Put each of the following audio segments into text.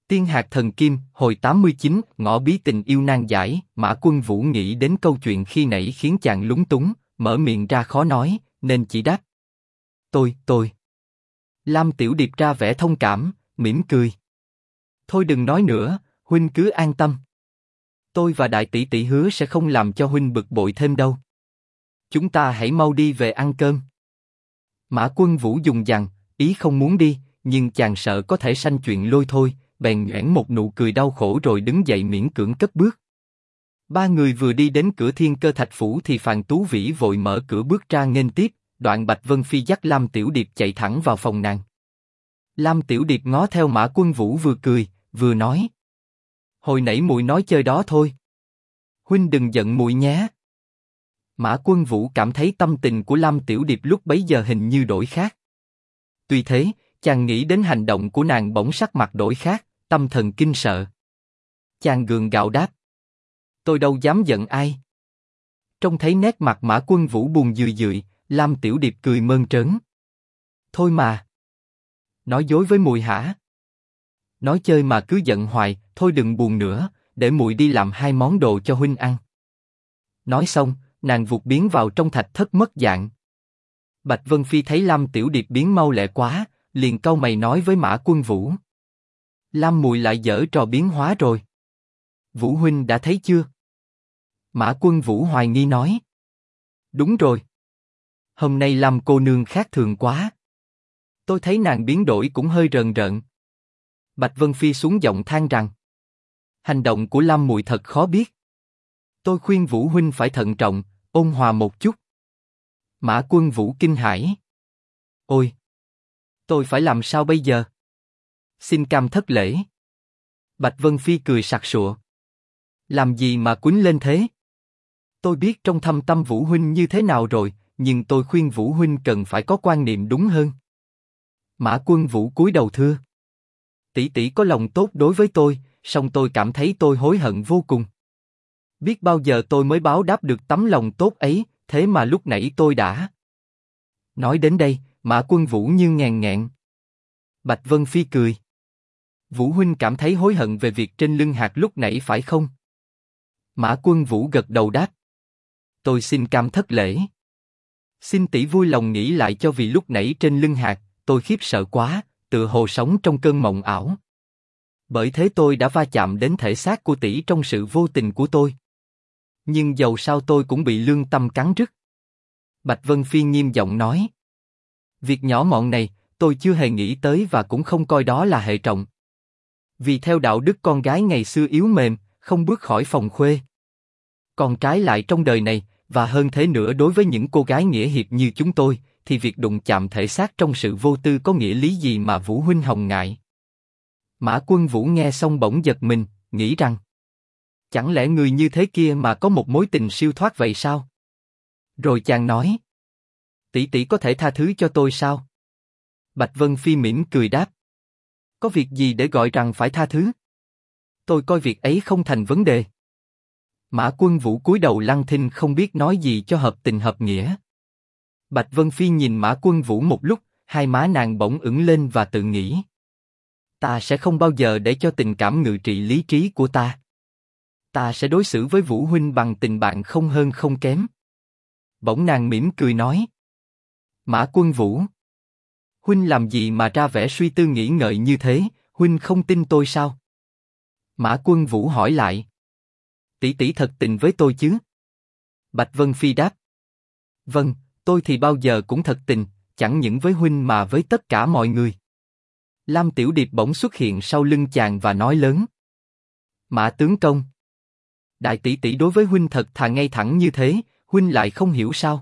Tiên hạt thần kim, hồi 89, ngõ bí tình yêu nan giải. Mã Quân Vũ nghĩ đến câu chuyện khi nãy khiến chàng lúng túng, mở miệng ra khó nói, nên chỉ đáp. Tôi. Lam Tiểu Điệp ra vẻ thông cảm, mỉm cười. Thôi đừng nói nữa, huynh cứ an tâm. Tôi và đại tỷ tỷ hứa sẽ không làm cho huynh bực bội thêm đâu. Chúng ta hãy mau đi về ăn cơm. Mã Quân Vũ dùng dằng, ý không muốn đi, nhưng chàng sợ có thể sanh chuyện lôi thôi, bèn nhoẻn một nụ cười đau khổ rồi đứng dậy miễn cưỡng cất bước. Ba người vừa đi đến cửa Thiên Cơ Thạch Phủ thì Phàn Tú Vĩ vội mở cửa bước ra nghênh tiếp, đoạn Bạch Vân Phi dắt Lam Tiểu Điệp chạy thẳng vào phòng nàng. Lam Tiểu Điệp ngó theo Mã Quân Vũ vừa cười, vừa nói. Hồi nãy muội nói chơi đó thôi. Huynh đừng giận muội nhé. Mã Quân Vũ cảm thấy tâm tình của Lam Tiểu Điệp lúc bấy giờ hình như đổi khác. Tuy thế, chàng nghĩ đến hành động của nàng bỗng sắc mặt đổi khác, tâm thần kinh sợ. Chàng gượng gạo đáp. Tôi đâu dám giận ai. Trông thấy nét mặt Mã Quân Vũ buồn dười dười, Lam Tiểu Điệp cười mơn trớn. Thôi mà. Nói dối với muội hả? Nói chơi mà cứ giận hoài, thôi đừng buồn nữa, để muội đi làm 2 món đồ cho huynh ăn. Nói xong, nàng vụt biến vào trong thạch thất mất dạng. Bạch Vân Phi thấy Lam Tiểu Điệp biến mau lẹ quá, liền cau mày nói với Mã Quân Vũ. Lam muội lại giở trò biến hóa rồi. Vũ huynh đã thấy chưa? Mã Quân Vũ hoài nghi nói. Đúng rồi. Hôm nay Lam cô nương khác thường quá. Tôi thấy nàng biến đổi cũng hơi rờn rợn. Bạch Vân Phi xuống giọng than rằng. Hành động của Lam muội thật khó biết. Tôi khuyên Vũ huynh phải thận trọng, ôn hòa một chút. Mã Quân Vũ kinh hãi. Ôi! Tôi phải làm sao bây giờ? Xin cam thất lễ. Bạch Vân Phi cười sặc sụa. Làm gì mà quýnh lên thế? Tôi biết trong thâm tâm Vũ huynh như thế nào rồi, nhưng tôi khuyên Vũ huynh cần phải có quan niệm đúng hơn. Mã Quân Vũ cúi đầu thưa. Tỷ tỷ có lòng tốt đối với tôi, song tôi cảm thấy tôi hối hận vô cùng. Biết bao giờ tôi mới báo đáp được tấm lòng tốt ấy, thế mà lúc nãy tôi đã. Nói đến đây, Mã Quân Vũ như ngàn nghẹn. Bạch Vân Phi cười. Vũ huynh cảm thấy hối hận về việc trên lưng hạt lúc nãy phải không? Mã Quân Vũ gật đầu đáp. Tôi xin cam thất lễ. Xin tỷ vui lòng nghĩ lại cho vì lúc nãy trên lưng hạt, tôi khiếp sợ quá, tựa hồ sống trong cơn mộng ảo. Bởi thế tôi đã va chạm đến thể xác của tỷ trong sự vô tình của tôi. Nhưng dầu sao tôi cũng bị lương tâm cắn rứt. Bạch Vân Phi nghiêm giọng nói. Việc nhỏ mọn này, tôi chưa hề nghĩ tới và cũng không coi đó là hệ trọng. Vì theo đạo đức con gái ngày xưa yếu mềm, không bước khỏi phòng khuê. Còn trái lại trong đời này, và hơn thế nữa đối với những cô gái nghĩa hiệp như chúng tôi, thì việc đụng chạm thể xác trong sự vô tư có nghĩa lý gì mà Vũ huynh hòng ngại? Mã Quân Vũ nghe xong bỗng giật mình, nghĩ rằng chẳng lẽ người như thế kia mà có một mối tình siêu thoát vậy sao? Rồi chàng nói, tỷ tỷ có thể tha thứ cho tôi sao? Bạch Vân Phi mỉm cười đáp, có việc gì để gọi rằng phải tha thứ? Tôi coi việc ấy không thành vấn đề. Mã Quân Vũ cúi đầu lăng thinh không biết nói gì cho hợp tình hợp nghĩa. Bạch Vân Phi nhìn Mã Quân Vũ một lúc, hai má nàng bỗng ửng lên và tự nghĩ. Ta sẽ không bao giờ để cho tình cảm ngự trị lý trí của ta. Ta sẽ đối xử với Vũ huynh bằng tình bạn không hơn không kém. Bỗng nàng mỉm cười nói. Mã Quân Vũ, huynh làm gì mà ra vẻ suy tư nghĩ ngợi như thế, huynh không tin tôi sao? Mã Quân Vũ hỏi lại. Tỷ tỷ thật tình với tôi chứ? Bạch Vân Phi đáp. Vâng, tôi thì bao giờ cũng thật tình, chẳng những với huynh mà với tất cả mọi người. Lam Tiểu Điệp bỗng xuất hiện sau lưng chàng và nói lớn. Mã tướng công, đại tỷ tỷ đối với huynh thật thà ngay thẳng như thế, huynh lại không hiểu sao?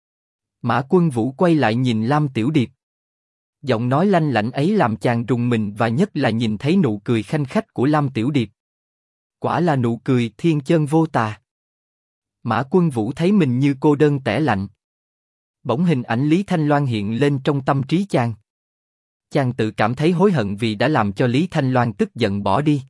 Mã Quân Vũ quay lại nhìn Lam Tiểu Điệp. Giọng nói lanh lảnh ấy làm chàng rùng mình và nhất là nhìn thấy nụ cười khanh khách của Lam Tiểu Điệp. Quả là nụ cười thiên chân vô tà. Mã Quân Vũ thấy mình như cô đơn tẻ lạnh. Bỗng hình ảnh Lý Thanh Loan hiện lên trong tâm trí chàng. Chàng tự cảm thấy hối hận vì đã làm cho Lý Thanh Loan tức giận bỏ đi.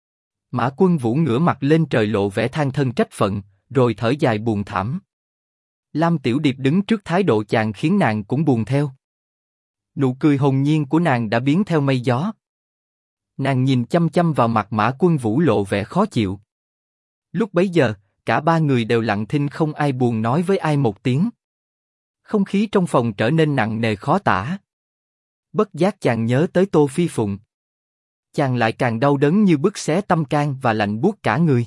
Mã Quân Vũ ngửa mặt lên trời lộ vẻ than thân trách phận, rồi thở dài buồn thảm. Lam Tiểu Điệp đứng trước thái độ chàng khiến nàng cũng buồn theo. Nụ cười hồn nhiên của nàng đã biến theo mây gió. Nàng nhìn chăm chăm vào mặt Mã Quân Vũ lộ vẻ khó chịu. Lúc bấy giờ, cả ba người đều lặng thinh không ai buồn nói với ai một tiếng. Không khí trong phòng trở nên nặng nề khó tả. Bất giác chàng nhớ tới Tô Phi Phụng. Chàng lại càng đau đớn như bứt xé tâm can và lạnh buốt cả người.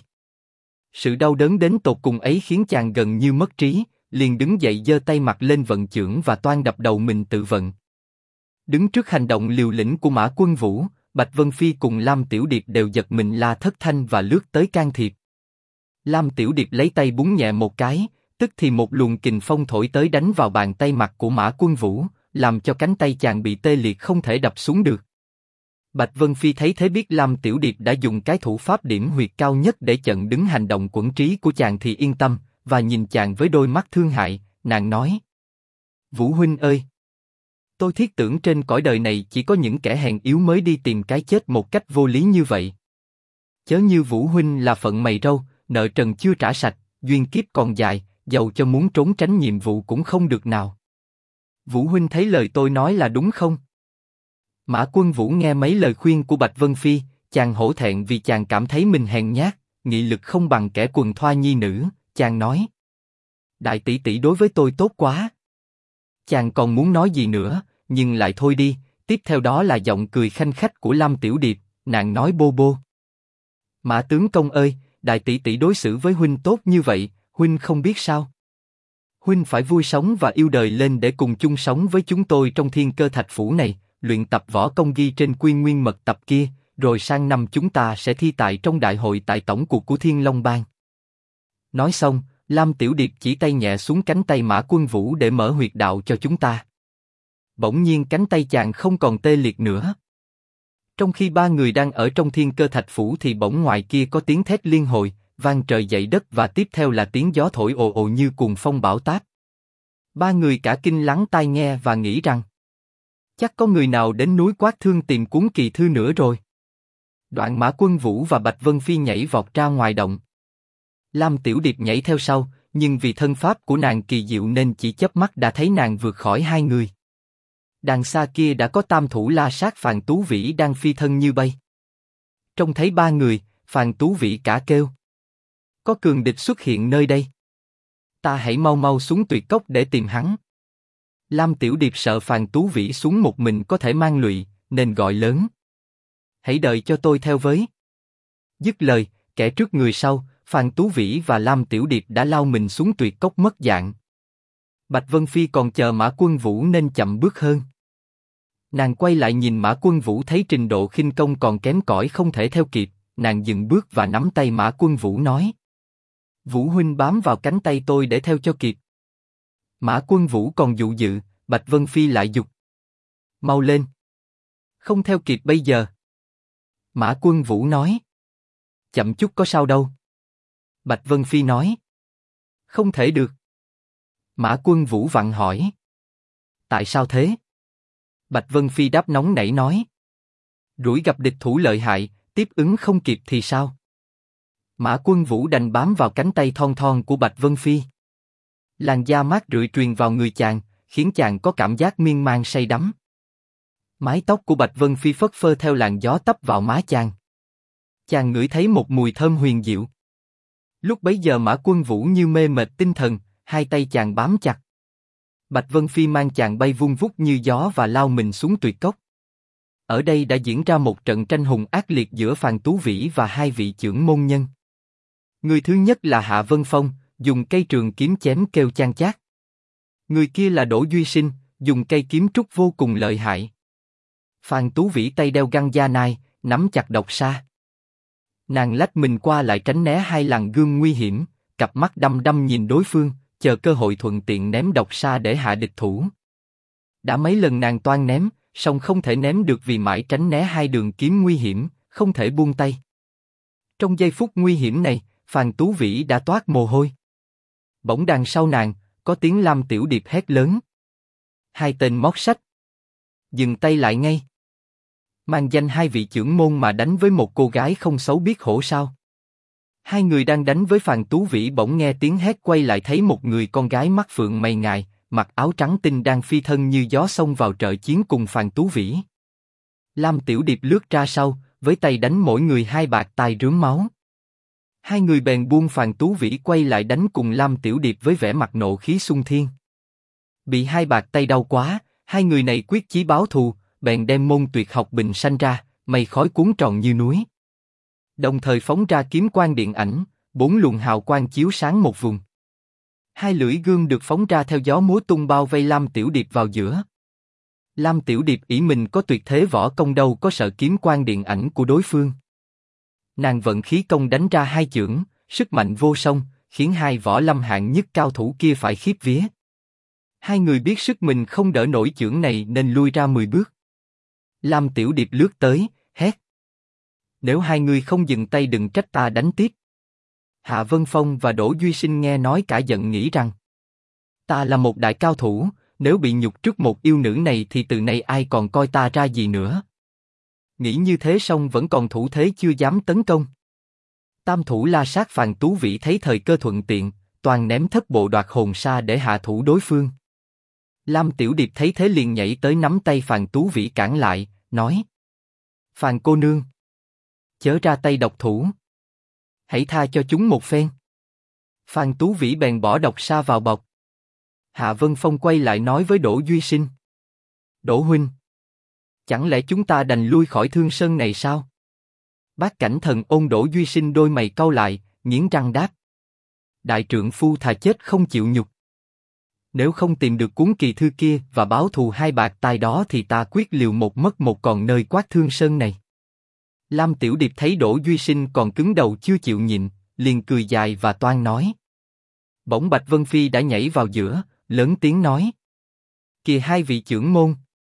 Sự đau đớn đến tột cùng ấy khiến chàng gần như mất trí, liền đứng dậy giơ tay mặt lên vận chưởng và toan đập đầu mình tự vận. Đứng trước hành động liều lĩnh của Mã Quân Vũ, Bạch Vân Phi cùng Lam Tiểu Điệp đều giật mình la thất thanh và lướt tới can thiệp. Lam Tiểu Điệp lấy tay búng nhẹ một cái, tức thì một luồng kình phong thổi tới đánh vào bàn tay mặt của Mã Quân Vũ, làm cho cánh tay chàng bị tê liệt không thể đập xuống được. Bạch Vân Phi thấy thế biết Lam Tiểu Điệp đã dùng cái thủ pháp điểm huyệt cao nhất để chặn đứng hành động quẫn trí của chàng thì yên tâm, và nhìn chàng với đôi mắt thương hại, nàng nói: Vũ huynh ơi! Tôi thiết tưởng trên cõi đời này chỉ có những kẻ hèn yếu mới đi tìm cái chết một cách vô lý như vậy. Chớ như Vũ huynh là phận mày râu, nợ trần chưa trả sạch, duyên kiếp còn dài, dầu cho muốn trốn tránh nhiệm vụ cũng không được nào. Vũ huynh thấy lời tôi nói là đúng không? Mã Quân Vũ nghe mấy lời khuyên của Bạch Vân Phi, chàng hổ thẹn vì chàng cảm thấy mình hèn nhát, nghị lực không bằng kẻ quần thoa nhi nữ, chàng nói: Đại tỷ tỷ đối với tôi tốt quá. Chàng còn muốn nói gì nữa, nhưng lại thôi đi. Tiếp theo đó là giọng cười khanh khách của Lam Tiểu Điệp, nàng nói bô bô: Mã tướng công ơi, đại tỷ tỷ đối xử với huynh tốt như vậy, huynh không biết sao? Huynh phải vui sống và yêu đời lên để cùng chung sống với chúng tôi trong Thiên Cơ Thạch Phủ này, luyện tập võ công ghi trên Quy Nguyên Mật Tập kia, rồi sang năm chúng ta sẽ thi tài trong đại hội tại tổng cuộc của Thiên Long Bang. Nói xong, Lam Tiểu Điệp chỉ tay nhẹ xuống cánh tay Mã Quân Vũ để mở huyệt đạo cho chúng ta. Bỗng nhiên cánh tay chàng không còn tê liệt nữa. Trong khi ba người đang ở trong Thiên Cơ Thạch Phủ thì bỗng ngoài kia có tiếng thét liên hồi, vang trời dậy đất và tiếp theo là tiếng gió thổi ồ ồ như cuồng phong bão táp. Ba người cả kinh lắng tai nghe và nghĩ rằng chắc có người nào đến núi Quát Thương tìm cuốn kỳ thư nữa rồi. Đoạn Mã Quân Vũ và Bạch Vân Phi nhảy vọt ra ngoài động. Lam Tiểu Điệp nhảy theo sau, nhưng vì thân pháp của nàng kỳ diệu nên chỉ chớp mắt đã thấy nàng vượt khỏi hai người. Đằng xa kia đã có tam thủ La Sát Phàn Tú Vĩ đang phi thân như bay. Trông thấy ba người, Phàn Tú Vĩ cả kêu: Có cường địch xuất hiện nơi đây. Ta hãy mau mau xuống Tuyệt Cốc để tìm hắn. Lam Tiểu Điệp sợ Phàn Tú Vĩ xuống một mình có thể mang lụy, nên gọi lớn: Hãy đợi cho tôi theo với. Dứt lời, kẻ trước người sau, Phàn Tú Vĩ và Lam Tiểu Điệp đã lao mình xuống Tuyệt Cốc mất dạng. Bạch Vân Phi còn chờ Mã Quân Vũ nên chậm bước hơn. Nàng quay lại nhìn Mã Quân Vũ thấy trình độ khinh công còn kém cỏi không thể theo kịp, nàng dừng bước và nắm tay Mã Quân Vũ nói: Vũ huynh bám vào cánh tay tôi để theo cho kịp. Mã Quân Vũ còn dụ dự, Bạch Vân Phi lại giục: Mau lên. Không theo kịp bây giờ. Mã Quân Vũ nói: Chậm chút có sao đâu. Bạch Vân Phi nói: Không thể được. Mã Quân Vũ vặn hỏi: Tại sao thế? Bạch Vân Phi đáp nóng nảy nói: Rủi gặp địch thủ lợi hại, tiếp ứng không kịp thì sao? Mã Quân Vũ đành bám vào cánh tay thon thon của Bạch Vân Phi. Làn da mát rượi truyền vào người chàng, khiến chàng có cảm giác miên man say đắm. Mái tóc của Bạch Vân Phi phất phơ theo làn gió tấp vào má chàng. Chàng ngửi thấy một mùi thơm huyền diệu. Lúc bấy giờ Mã Quân Vũ như mê mệt tinh thần, hai tay chàng bám chặt. Bạch Vân Phi mang chàng bay vun vút như gió và lao mình xuống Tuyệt Cốc. Ở đây đã diễn ra một trận tranh hùng ác liệt giữa Phàn Tú Vĩ và hai vị chưởng môn nhân. Người thứ nhất là Hạ Vân Phong, dùng cây trường kiếm chém kêu chan chát. Người kia là Đỗ Duy Sinh, dùng cây kiếm trúc vô cùng lợi hại. Phàn Tú Vĩ tay đeo găng da nai, nắm chặt độc sa. Nàng lách mình qua lại tránh né hai làn gươm nguy hiểm, cặp mắt đăm đăm nhìn đối phương, chờ cơ hội thuận tiện ném độc sa để hạ địch thủ. Đã mấy lần nàng toan ném, song không thể ném được vì mãi tránh né hai đường kiếm nguy hiểm, không thể buông tay. Trong giây phút nguy hiểm này, Phàn Tú Vĩ đã toát mồ hôi. Bỗng đằng sau nàng, có tiếng Lam Tiểu Điệp hét lớn: Hai tên móc sách! Dừng tay lại ngay! Mang danh hai vị chưởng môn mà đánh với một cô gái không xấu biết hổ sao? Hai người đang đánh với Phàn Tú Vĩ bỗng nghe tiếng hét quay lại thấy một người con gái mắt phượng mày ngài, mặc áo trắng tinh đang phi thân như gió xông vào trợ chiến cùng Phàn Tú Vĩ. Lam Tiểu Điệp lướt ra sau, với tay đánh mỗi người 2 bạt tai rướm máu. Hai người bèn buông Phàn Tú Vĩ quay lại đánh cùng Lam Tiểu Điệp với vẻ mặt nộ khí xung thiên. Bị 2 bạt tay đau quá, hai người này quyết chí báo thù, bèn đem môn tuyệt học bình sanh ra, mây khói cuốn tròn như núi. Đồng thời phóng ra kiếm quang điện ảnh, 4 luồng hào quang chiếu sáng một vùng. 2 lưỡi gươm được phóng ra theo gió múa tung bao vây Lam Tiểu Điệp vào giữa. Lam Tiểu Điệp ỷ mình có tuyệt thế võ công đâu có sợ kiếm quang điện ảnh của đối phương. Nàng vận khí công đánh ra 2 chưởng, sức mạnh vô song, khiến 2 võ lâm hạng nhất cao thủ kia phải khiếp vía. Hai người biết sức mình không đỡ nổi chưởng này nên lui ra 10 bước. Lam Tiểu Điệp lướt tới, hét: "Nếu hai người không dừng tay đừng trách ta đánh tiếp." Hạ Vân Phong và Đỗ Duy Sinh nghe nói cả giận nghĩ rằng: "Ta là một đại cao thủ, nếu bị nhục trước một yêu nữ này thì từ nay ai còn coi ta ra gì nữa." Nghĩ như thế xong vẫn còn thủ thế chưa dám tấn công. Tam thủ la sát Phàn Tú Vĩ thấy thời cơ thuận tiện, toàn ném thất bộ đoạt hồn sa để hạ thủ đối phương. Lam Tiểu Điệp thấy thế liền nhảy tới nắm tay Phàn Tú Vĩ cản lại, nói: "Phàn cô nương, chớ ra tay độc thủ, hãy tha cho chúng một phen." Phàn Tú Vĩ bèn bỏ độc sa vào bọc. Hạ Vân Phong quay lại nói với Đỗ Duy Sinh: "Đỗ huynh, chẳng lẽ chúng ta đành lui khỏi Thương Sơn này sao?" Bát Cảnh Thần ôm Đỗ Duy Sinh đôi mày cau lại, nghiến răng đáp: "Đại trượng phu thà chết không chịu nhục. Nếu không tìm được cuốn kỳ thư kia và báo thù 2 bạt tai đó thì ta quyết liều một mất một còn nơi Quát Thương Sơn này." Lam Tiểu Điệp thấy Đỗ Duy Sinh còn cứng đầu chưa chịu nhịn, liền cười dài và toan nói. Bỗng Bạch Vân Phi đã nhảy vào giữa, lớn tiếng nói: "Kìa hai vị trưởng môn,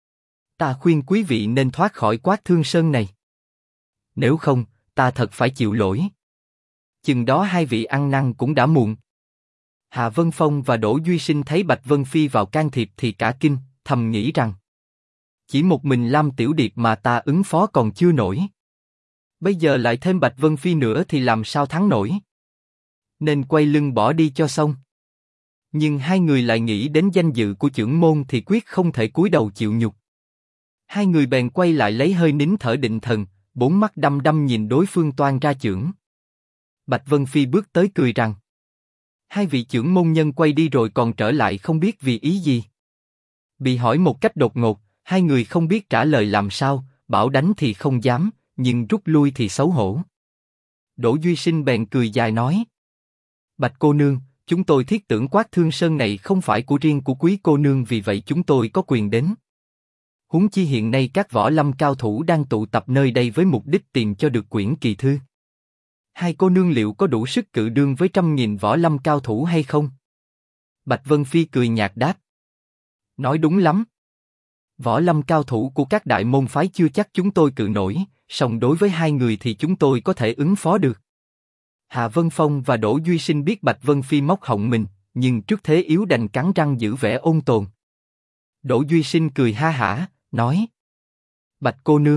ta khuyên quý vị nên thoát khỏi Quát Thương Sơn này. Nếu không, ta thật phải chịu lỗi. Chừng đó hai vị ăn năn cũng đã muộn." Hạ Vân Phong và Đỗ Duy Sinh thấy Bạch Vân Phi vào can thiệp thì cả kinh, thầm nghĩ rằng: chỉ một mình Lam Tiểu Điệp mà ta ứng phó còn chưa nổi. Bây giờ lại thêm Bạch Vân Phi nữa thì làm sao thắng nổi. Nên quay lưng bỏ đi cho xong. Nhưng hai người lại nghĩ đến danh dự của trưởng môn thì quyết không thể cúi đầu chịu nhục. Hai người bèn quay lại lấy hơi nín thở định thần, 4 mắt đăm đăm nhìn đối phương toan ra chưởng. Bạch Vân Phi bước tới cười rằng: hai vị trưởng môn nhân quay đi rồi còn trở lại không biết vì ý gì. Bị hỏi một cách đột ngột, hai người không biết trả lời làm sao, bảo đánh thì không dám, nhưng rút lui thì xấu hổ. Đỗ Duy Sinh bèn cười dài nói: Bạch cô nương, chúng tôi thiết tưởng Quát Thương Sơn này không phải của riêng của quý cô nương, vì vậy chúng tôi có quyền đến. Huống chi hiện nay các võ lâm cao thủ đang tụ tập nơi đây với mục đích tìm cho được quyển kỳ thư. Hai cô nương liệu có đủ sức cự đương với 100.000 võ lâm cao thủ hay không? Bạch Vân Phi cười nhạt đáp: nói đúng lắm. Võ lâm cao thủ của các đại môn phái chưa chắc chúng tôi cự nổi, song đối với hai người thì chúng tôi có thể ứng phó được. Hạ Vân Phong và Đỗ Duy Sinh biết Bạch Vân Phi móc họng mình, nhưng trước thế yếu đành cắn răng giữ vẻ ôn tồn. Đỗ Duy Sinh cười ha hả, nói: Bạch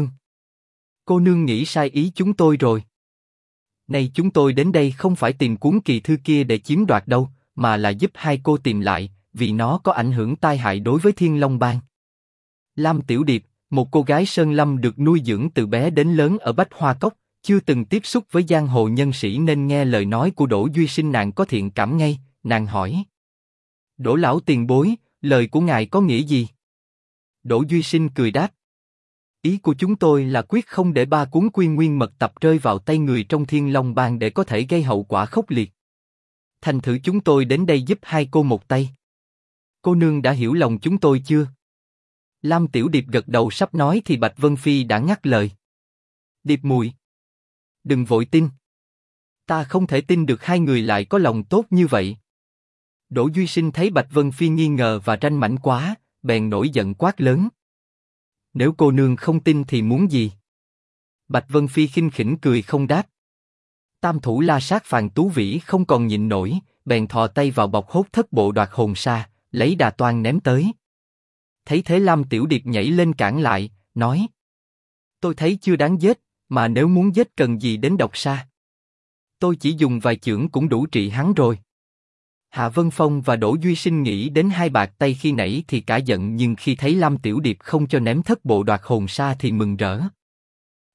cô nương nghĩ sai ý chúng tôi rồi. Nay chúng tôi đến đây không phải tìm cuốn kỳ thư kia để chiếm đoạt đâu, mà là giúp hai cô tìm lại, vì nó có ảnh hưởng tai hại đối với Thiên Long Bang. Lam Tiểu Điệp, một cô gái sơn lâm được nuôi dưỡng từ bé đến lớn ở Bách Hoa Cốc, chưa từng tiếp xúc với giang hồ nhân sĩ nên nghe lời nói của Đỗ Duy Sinh nàng có thiện cảm ngay, nàng hỏi: Đỗ lão tiền bối, lời của ngài có nghĩa gì? Đỗ Duy Sinh cười đáp: ý của chúng tôi là quyết không để 3 cuốn Quy Nguyên mật tập rơi vào tay người trong Thiên Long Bang để có thể gây hậu quả khốc liệt. Thành thử chúng tôi đến đây giúp hai cô một tay. Cô nương đã hiểu lòng chúng tôi chưa? Lam Tiểu Điệp gật đầu sắp nói thì Bạch Vân Phi đã ngắt lời: Điệp muội, đừng vội tin. Ta không thể tin được hai người lại có lòng tốt như vậy. Đỗ Duy Sinh thấy Bạch Vân Phi nghi ngờ và tranh mảnh quá, bèn nổi giận quát lớn: Nếu cô nương không tin thì muốn gì? Bạch Vân Phi khinh khỉnh cười không đáp. Tam thủ la sát Phàn Tú Vĩ không còn nhịn nổi, bèn thò tay vào bọc hốt thất bộ đoạt hồn sa, lấy đà toan ném tới. Thấy thế Lam Tiểu Điệp nhảy lên cản lại, nói: Tôi thấy chưa đáng giết, mà nếu muốn giết cần gì đến độc sa? Tôi chỉ dùng vài chưởng cũng đủ trị hắn rồi. Hạ Vân Phong và Đỗ Duy Sinh nghĩ đến hai bạt tay khi nãy thì cả giận, nhưng khi thấy Lam Tiểu Điệp không cho ném thất bộ đoạt hồn sa thì mừng rỡ.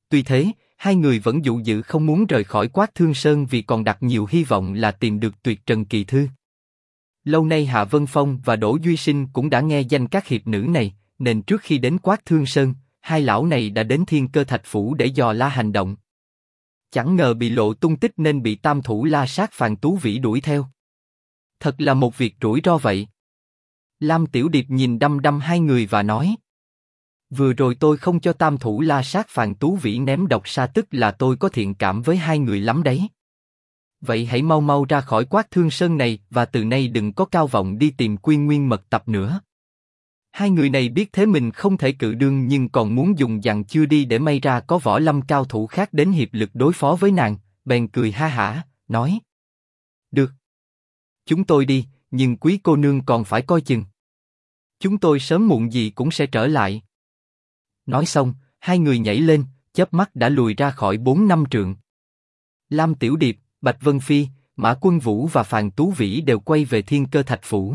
Tuy thế, hai người vẫn dụ dự không muốn rời khỏi Quát Thương Sơn vì còn đặt nhiều hy vọng là tìm được Tuyệt Trần Kỳ Thư. Lâu nay Hạ Vân Phong và Đỗ Duy Sinh cũng đã nghe danh các hiệp nữ này, nên trước khi đến Quát Thương Sơn, hai lão này đã đến Thiên Cơ Thạch Phủ để dò la hành động. Chẳng ngờ bị lộ tung tích nên bị tam thủ La Sát Phàn Tú Vĩ đuổi theo. Thật là một việc rủi ro vậy. Lam Tiểu Điệp nhìn đăm đăm hai người và nói: vừa rồi tôi không cho tam thủ La Sát Phàn Tú Vĩ ném độc sa tức là tôi có thiện cảm với hai người lắm đấy. Vậy hãy mau mau ra khỏi Quát Thương Sơn này và từ nay đừng có cao vọng đi tìm Quy Nguyên mật tập nữa. Hai người này biết thế mình không thể cự đương nhưng còn muốn dùng dằn chưa đi để may ra có võ lâm cao thủ khác đến hiệp lực đối phó với nàng, bèn cười ha hả, nói: được. Chúng tôi đi, nhưng quý cô nương còn phải coi chừng. Chúng tôi sớm muộn gì cũng sẽ trở lại. Nói xong, hai người nhảy lên, chớp mắt đã lùi ra khỏi 4-5 trượng. Lam Tiểu Điệp, Bạch Vân Phi, Mã Quân Vũ và Phàn Tú Vĩ đều quay về Thiên Cơ Thạch Phủ.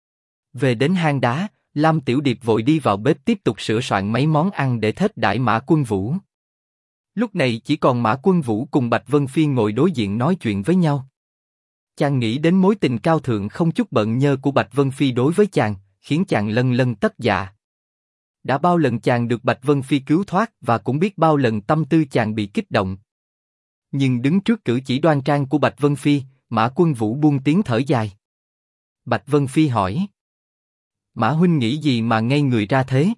Về đến hang đá, Lam Tiểu Điệp vội đi vào bếp tiếp tục sửa soạn mấy món ăn để thết đãi Mã Quân Vũ. Lúc này chỉ còn Mã Quân Vũ cùng Bạch Vân Phi ngồi đối diện nói chuyện với nhau. Chàng nghĩ đến mối tình cao thượng không chút bận nhơ của Bạch Vân Phi đối với chàng, khiến chàng lân lân tất dạ. Đã bao lần chàng được Bạch Vân Phi cứu thoát và cũng biết bao lần tâm tư chàng bị kích động. Nhưng đứng trước cử chỉ đoan trang của Bạch Vân Phi, Mã Quân Vũ buông tiếng thở dài. Bạch Vân Phi hỏi: Mã huynh nghĩ gì mà ngây người ra thế?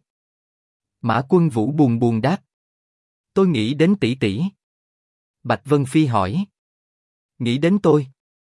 Mã Quân Vũ buồn buồn đáp: tôi nghĩ đến tỷ tỷ. Bạch Vân Phi hỏi: nghĩ đến tôi?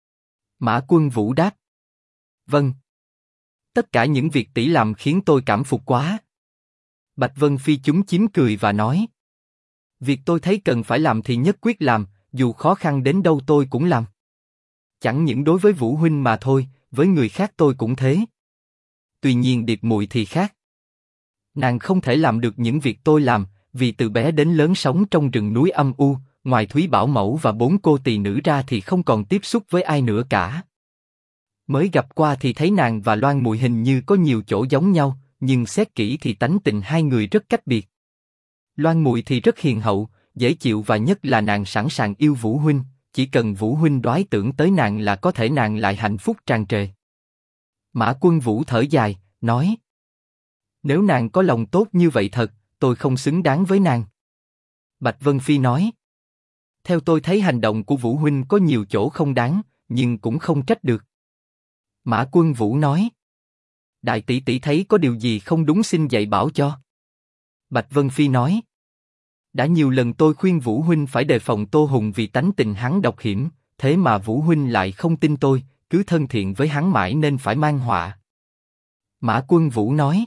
Mã Quân Vũ đáp: vâng. Tất cả những việc tỷ làm khiến tôi cảm phục quá. Bạch Vân Phi chúm chím cười và nói: việc tôi thấy cần phải làm thì nhất quyết làm, dù khó khăn đến đâu tôi cũng làm. Chẳng những đối với Vũ huynh mà thôi, với người khác tôi cũng thế. Tuy nhiên Điệp muội thì khác. Nàng không thể làm được những việc tôi làm, vì từ bé đến lớn sống trong rừng núi âm u, ngoài Thúy Bảo Mẫu và 4 cô tỳ nữ ra thì không còn tiếp xúc với ai nữa cả. Mới gặp qua thì thấy nàng và Loan muội hình như có nhiều chỗ giống nhau, nhưng xét kỹ thì tánh tình hai người rất cách biệt. Loan muội thì rất hiền hậu, dễ chịu và nhất là nàng sẵn sàng yêu Vũ huynh, chỉ cần Vũ huynh đoái tưởng tới nàng là có thể nàng lại hạnh phúc tràn trề. Mã Quân Vũ thở dài, nói: nếu nàng có lòng tốt như vậy thật, tôi không xứng đáng với nàng. Bạch Vân Phi nói: theo tôi thấy hành động của Vũ huynh có nhiều chỗ không đáng, nhưng cũng không trách được. Mã Quân Vũ nói: đại tỷ tỷ thấy có điều gì không đúng xin dạy bảo cho. Bạch Vân Phi nói: đã nhiều lần tôi khuyên Vũ huynh phải đề phòng Tô Hùng vì tánh tình hắn độc hiểm, thế mà Vũ huynh lại không tin tôi, cứ thân thiện với hắn mãi nên phải mang họa. Mã Quân Vũ nói: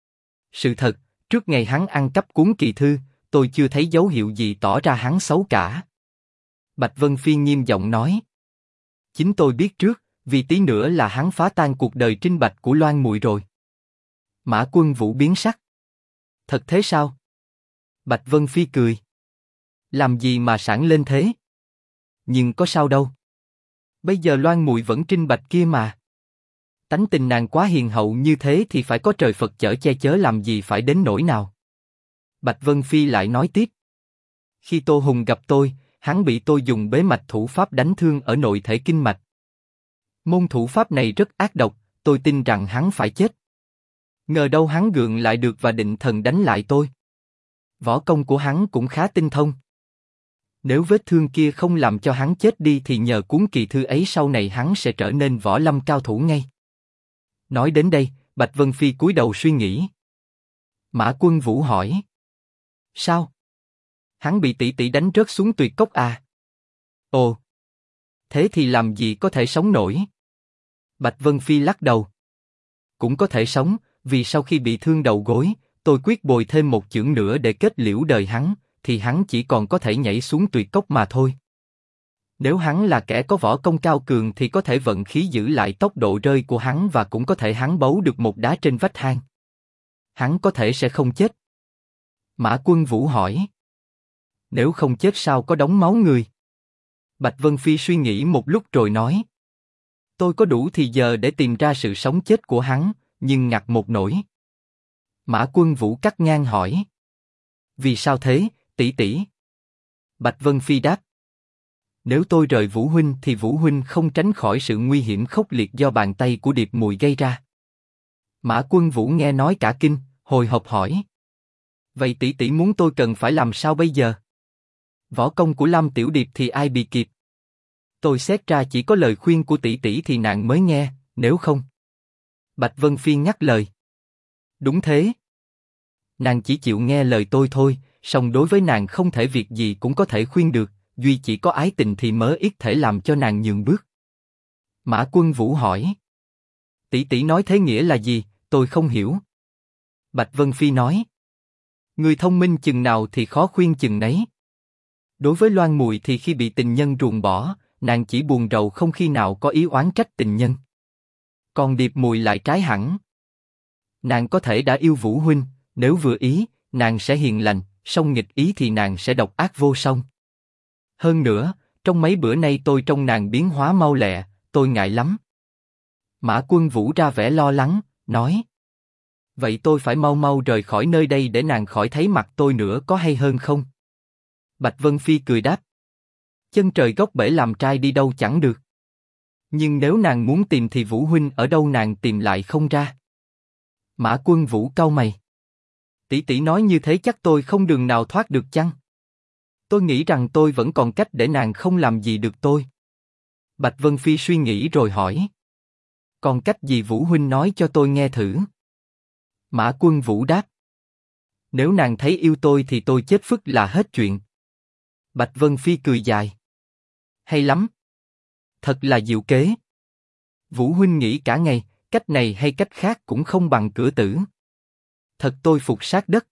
sự thật, trước ngày hắn ăn cắp cuốn kỳ thư, tôi chưa thấy dấu hiệu gì tỏ ra hắn xấu cả. Bạch Vân Phi nghiêm giọng nói: chính tôi biết trước, vì tí nữa là hắn phá tan cuộc đời trinh bạch của Loan muội rồi. Mã Quân Vũ biến sắc: thật thế sao? Bạch Vân Phi cười: làm gì mà sảng lên thế? Nhưng có sao đâu. Bây giờ Loan muội vẫn trinh bạch kia mà. Tánh tình nàng quá hiền hậu như thế thì phải có trời Phật chở che chớ, làm gì phải đến nỗi nào. Bạch Vân Phi lại nói tiếp: khi Tô Hùng gặp tôi, hắn bị tôi dùng bế mạch thủ pháp đánh thương ở nội thể kinh mạch. Môn thủ pháp này rất ác độc, tôi tin rằng hắn phải chết. Ngờ đâu hắn gượng lại được và định thần đánh lại tôi. Võ công của hắn cũng khá tinh thông. Nếu vết thương kia không làm cho hắn chết đi thì nhờ cuốn kỳ thư ấy sau này hắn sẽ trở nên võ lâm cao thủ ngay. Nói đến đây, Bạch Vân Phi cúi đầu suy nghĩ. Mã Quân Vũ hỏi: sao? Hắn bị tỷ tỷ đánh rớt xuống tuyệt cốc à? Ồ, thế thì làm gì có thể sống nổi? Bạch Vân Phi lắc đầu: cũng có thể sống, vì sau khi bị thương đầu gối, tôi quyết bồi thêm một chưởng nữa để kết liễu đời hắn, thì hắn chỉ còn có thể nhảy xuống tuyệt cốc mà thôi. Nếu hắn là kẻ có võ công cao cường thì có thể vận khí giữ lại tốc độ rơi của hắn và cũng có thể hắn bấu được một đá trên vách hang. Hắn có thể sẽ không chết. Mã Quân Vũ hỏi: nếu không chết sao có đống máu người? Bạch Vân Phi suy nghĩ một lúc rồi nói: tôi có đủ thì giờ để tìm ra sự sống chết của hắn, nhưng ngặt một nỗi. Mã Quân Vũ cắt ngang hỏi: vì sao thế, tỷ tỷ? Bạch Vân Phi đáp. Nếu tôi rời Vũ huynh thì Vũ huynh không tránh khỏi sự nguy hiểm khốc liệt do bàn tay của Điệp Mùi gây ra. Mã Quân Vũ nghe nói cả kinh, hồi hộp hỏi. Vậy tỷ tỷ muốn tôi cần phải làm sao bây giờ? Võ công của Lam Tiểu Điệp thì ai bị kịp? Tôi xét ra chỉ có lời khuyên của tỷ tỷ thì nàng mới nghe, nếu không. Bạch Vân Phi nhắc lời. Đúng thế. Nàng chỉ chịu nghe lời tôi thôi, song đối với nàng không thể việc gì cũng có thể khuyên được, duy chỉ có ái tình thì mới ít thể làm cho nàng nhường bước. Mã Quân Vũ hỏi. Tỷ tỷ nói thế nghĩa là gì, tôi không hiểu. Bạch Vân Phi nói. Người thông minh chừng nào thì khó khuyên chừng nấy. Đối với Loan Mùi thì khi bị tình nhân ruồng bỏ, nàng chỉ buồn rầu không khi nào có ý oán trách tình nhân. Còn Điệp Mùi lại trái hẳn. Nàng có thể đã yêu Vũ huynh, nếu vừa ý, nàng sẽ hiền lành, song nghịch ý thì nàng sẽ độc ác vô song. Hơn nữa, trong mấy bữa nay tôi trông nàng biến hóa mau lẹ, tôi ngại lắm. Mã Quân Vũ ra vẻ lo lắng, nói. Vậy tôi phải mau mau rời khỏi nơi đây để nàng khỏi thấy mặt tôi nữa có hay hơn không? Bạch Vân Phi cười đáp. Chân trời góc bể làm trai đi đâu chẳng được. Nhưng nếu nàng muốn tìm thì Vũ huynh ở đâu nàng tìm lại không ra. Mã Quân Vũ cau mày. Tỷ tỷ nói như thế chắc tôi không đường nào thoát được chăng? Tôi nghĩ rằng tôi vẫn còn cách để nàng không làm gì được tôi. Bạch Vân Phi suy nghĩ rồi hỏi. Còn cách gì Vũ huynh nói cho tôi nghe thử. Mã Quân Vũ đáp. Nếu nàng thấy yêu tôi thì tôi chết phức là hết chuyện. Bạch Vân Phi cười dài. Hay lắm. Thật là diệu kế. Vũ huynh nghĩ cả ngày, cách này hay cách khác cũng không bằng cửa tử. Thật tôi phục sát đất.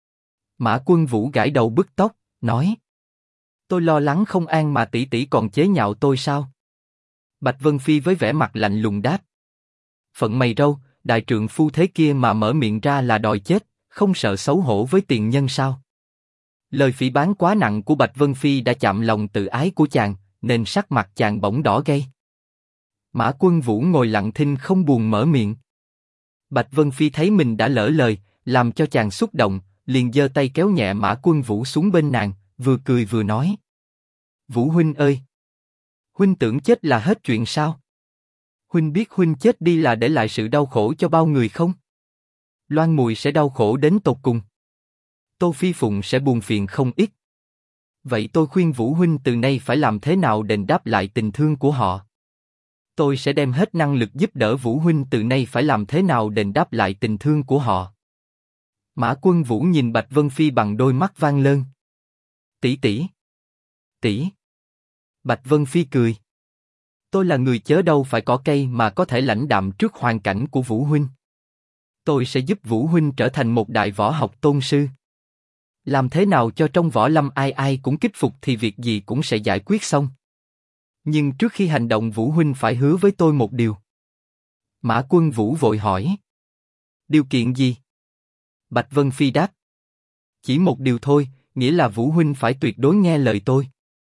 Mã Quân Vũ gãi đầu bứt tóc, nói. Tôi lo lắng không an mà tỷ tỷ còn chế nhạo tôi sao? Bạch Vân Phi với vẻ mặt lạnh lùng đáp. Phận mày râu, đại trượng phu thế kia mà mở miệng ra là đòi chết, không sợ xấu hổ với tiền nhân sao? Lời phỉ báng quá nặng của Bạch Vân Phi đã chạm lòng tự ái của chàng, nên sắc mặt chàng bỗng đỏ gay. Mã Quân Vũ ngồi lặng thinh không buồn mở miệng. Bạch Vân Phi thấy mình đã lỡ lời, làm cho chàng xúc động, liền giơ tay kéo nhẹ Mã Quân Vũ xuống bên nàng, vừa cười vừa nói. Vũ huynh ơi! Huynh tưởng chết là hết chuyện sao? Huynh biết huynh chết đi là để lại sự đau khổ cho bao người không? Loan Mùi sẽ đau khổ đến tột cùng. Tô Phi Phụng sẽ buồn phiền không ít. Vậy tôi khuyên Vũ huynh từ nay phải làm thế nào đền đáp lại tình thương của họ? Tôi sẽ đem hết năng lực giúp đỡ Vũ huynh từ nay phải làm thế nào đền đáp lại tình thương của họ. Mã Quân Vũ nhìn Bạch Vân Phi bằng đôi mắt vang lơn. Tỷ tỷ. Tỷ. Bạch Vân Phi cười. Tôi là người chớ đâu phải cỏ cây mà có thể lãnh đạm trước hoàn cảnh của Vũ huynh. Tôi sẽ giúp Vũ huynh trở thành một đại võ học tôn sư. Làm thế nào cho trong võ lâm ai ai cũng kích phục thì việc gì cũng sẽ giải quyết xong. Nhưng trước khi hành động Vũ huynh phải hứa với tôi một điều. Mã Quân Vũ vội hỏi. Điều kiện gì? Bạch Vân Phi đáp. Chỉ một điều thôi, nghĩa là Vũ huynh phải tuyệt đối nghe lời tôi.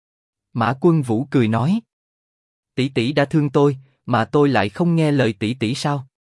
Mã Quân Vũ cười nói. Tỷ tỷ đã thương tôi, mà tôi lại không nghe lời tỷ tỷ sao?